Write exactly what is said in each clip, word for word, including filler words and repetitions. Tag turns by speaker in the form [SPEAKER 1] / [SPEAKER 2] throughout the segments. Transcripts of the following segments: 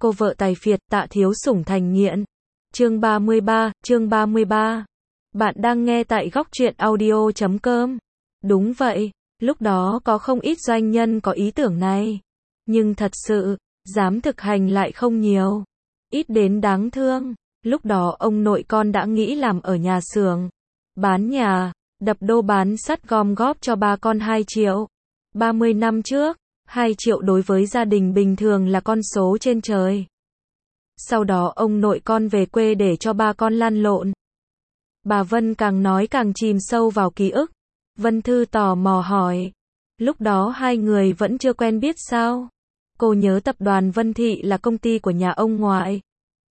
[SPEAKER 1] cô vợ tài phiệt Tạ Thiếu Sủng thành nghiện. Chương ba mươi ba, chương ba mươi ba. Bạn đang nghe tại góc truyện audio chấm com. Đúng vậy, lúc đó có không ít doanh nhân có ý tưởng này. Nhưng thật sự, dám thực hành lại không nhiều. Ít đến đáng thương. Lúc đó ông nội con đã nghĩ làm ở nhà xưởng, bán nhà, đập đô bán sắt gom góp cho ba con hai triệu. ba mươi năm trước, hai triệu đối với gia đình bình thường là con số trên trời. Sau đó ông nội con về quê để cho ba con lăn lộn. Bà Vân càng nói càng chìm sâu vào ký ức. Vân Thư tò mò hỏi. Lúc đó hai người vẫn chưa quen biết sao? Cô nhớ tập đoàn Vân Thị là công ty của nhà ông ngoại.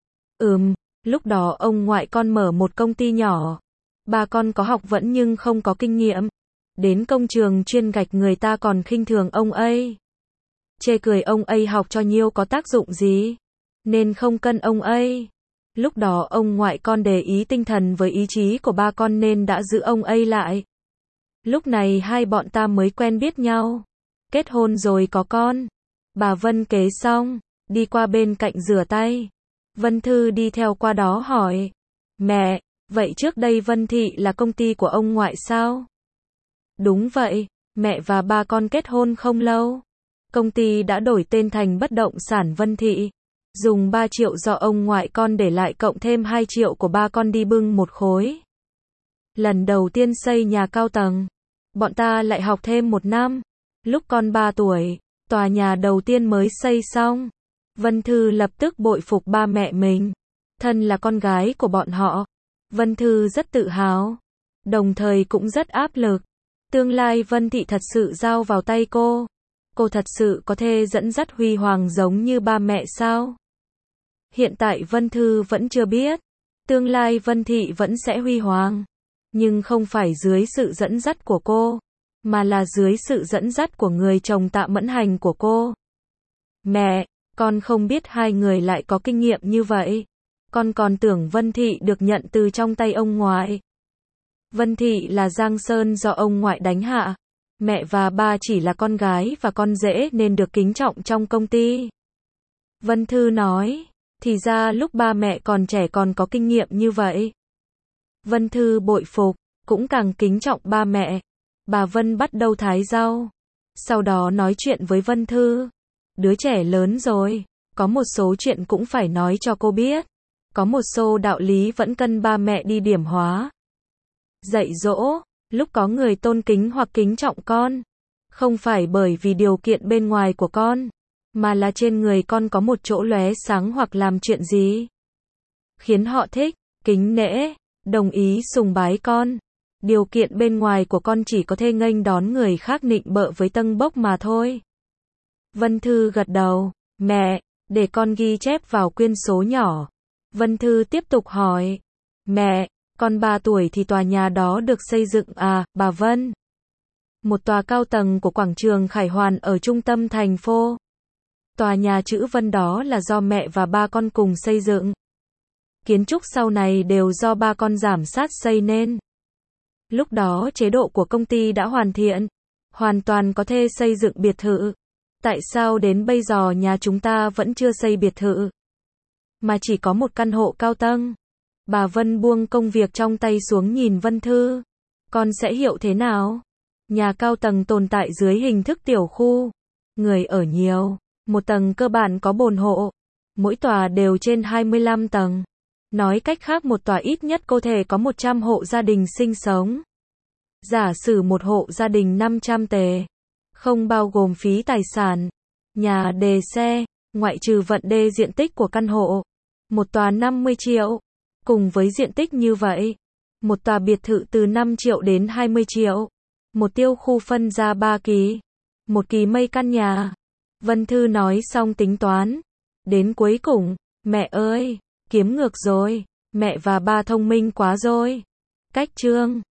[SPEAKER 1] Ừm, lúc đó ông ngoại con mở một công ty nhỏ. Ba con có học vẫn nhưng không có kinh nghiệm. Đến công trường chuyên gạch người ta còn khinh thường ông ấy. Chê cười ông ấy học cho nhiêu có tác dụng gì. Nên không cân ông ấy. Lúc đó ông ngoại con để ý tinh thần với ý chí của ba con nên đã giữ ông ấy lại. Lúc này hai bọn ta mới quen biết nhau. Kết hôn rồi có con. Bà Vân kể xong, đi qua bên cạnh rửa tay. Vân Thư đi theo qua đó hỏi. Mẹ, vậy trước đây Vân Thị là công ty của ông ngoại sao? Đúng vậy, mẹ và ba con kết hôn không lâu. Công ty đã đổi tên thành Bất động sản Vân Thị. Dùng ba triệu do ông ngoại con để lại cộng thêm hai triệu của ba con đi bưng một khối. Lần đầu tiên xây nhà cao tầng. Bọn ta lại học thêm một năm. Lúc con ba tuổi, tòa nhà đầu tiên mới xây xong. Vân Thư lập tức bội phục ba mẹ mình. Thân là con gái của bọn họ. Vân Thư rất tự hào. Đồng thời cũng rất áp lực. Tương lai Vân Thị thật sự giao vào tay cô. Cô thật sự có thể dẫn dắt huy hoàng giống như ba mẹ sao? Hiện tại Vân Thư vẫn chưa biết. Tương lai Vân Thị vẫn sẽ huy hoàng. Nhưng không phải dưới sự dẫn dắt của cô. Mà là dưới sự dẫn dắt của người chồng Tạ Mẫn Hành của cô. Mẹ, con không biết hai người lại có kinh nghiệm như vậy. Con còn tưởng Vân Thị được nhận từ trong tay ông ngoại. Vân Thị là Giang Sơn do ông ngoại đánh hạ. Mẹ và ba chỉ là con gái và con rể nên được kính trọng trong công ty. Vân Thư nói, thì ra lúc ba mẹ còn trẻ còn có kinh nghiệm như vậy. Vân Thư bội phục, cũng càng kính trọng ba mẹ. Bà Vân bắt đầu thái rau. Sau đó nói chuyện với Vân Thư. Đứa trẻ lớn rồi, có một số chuyện cũng phải nói cho cô biết. Có một số đạo lý vẫn cần ba mẹ đi điểm hóa. Dạy dỗ, lúc có người tôn kính hoặc kính trọng con. Không phải bởi vì điều kiện bên ngoài của con. Mà là trên người con có một chỗ lóe sáng hoặc làm chuyện gì. Khiến họ thích, kính nể, đồng ý sùng bái con. Điều kiện bên ngoài của con chỉ có thể nghênh đón người khác nịnh bợ với tâng bốc mà thôi. Vân Thư gật đầu. Mẹ, để con ghi chép vào quyển số nhỏ. Vân Thư tiếp tục hỏi. Mẹ, con ba tuổi thì tòa nhà đó được xây dựng à, bà Vân? Một tòa cao tầng của quảng trường Khải Hoàn ở trung tâm thành phố. Tòa nhà chữ Vân đó là do mẹ và ba con cùng xây dựng. Kiến trúc sau này đều do ba con giám sát xây nên. Lúc đó chế độ của công ty đã hoàn thiện. Hoàn toàn có thể xây dựng biệt thự. Tại sao đến bây giờ nhà chúng ta vẫn chưa xây biệt thự? Mà chỉ có một căn hộ cao tầng. Bà Vân buông công việc trong tay xuống nhìn Vân Thư. Con sẽ hiểu thế nào? Nhà cao tầng tồn tại dưới hình thức tiểu khu. Người ở nhiều. Một tầng cơ bản có bồn hộ. Mỗi tòa đều trên hai mươi lăm tầng. Nói cách khác một tòa ít nhất có thể có một trăm hộ gia đình sinh sống. Giả sử một hộ gia đình năm trăm tề. Không bao gồm phí tài sản. Nhà đề xe. Ngoại trừ vận đê diện tích của căn hộ. Một tòa năm mươi triệu. Cùng với diện tích như vậy. Một tòa biệt thự từ năm triệu đến hai mươi triệu. Một tiêu khu phân ra ba kỳ. Một kỳ mây căn nhà. Vân Thư nói xong tính toán. Đến cuối cùng, mẹ ơi, kiếm ngược rồi. Mẹ và ba thông minh quá rồi. Cách chương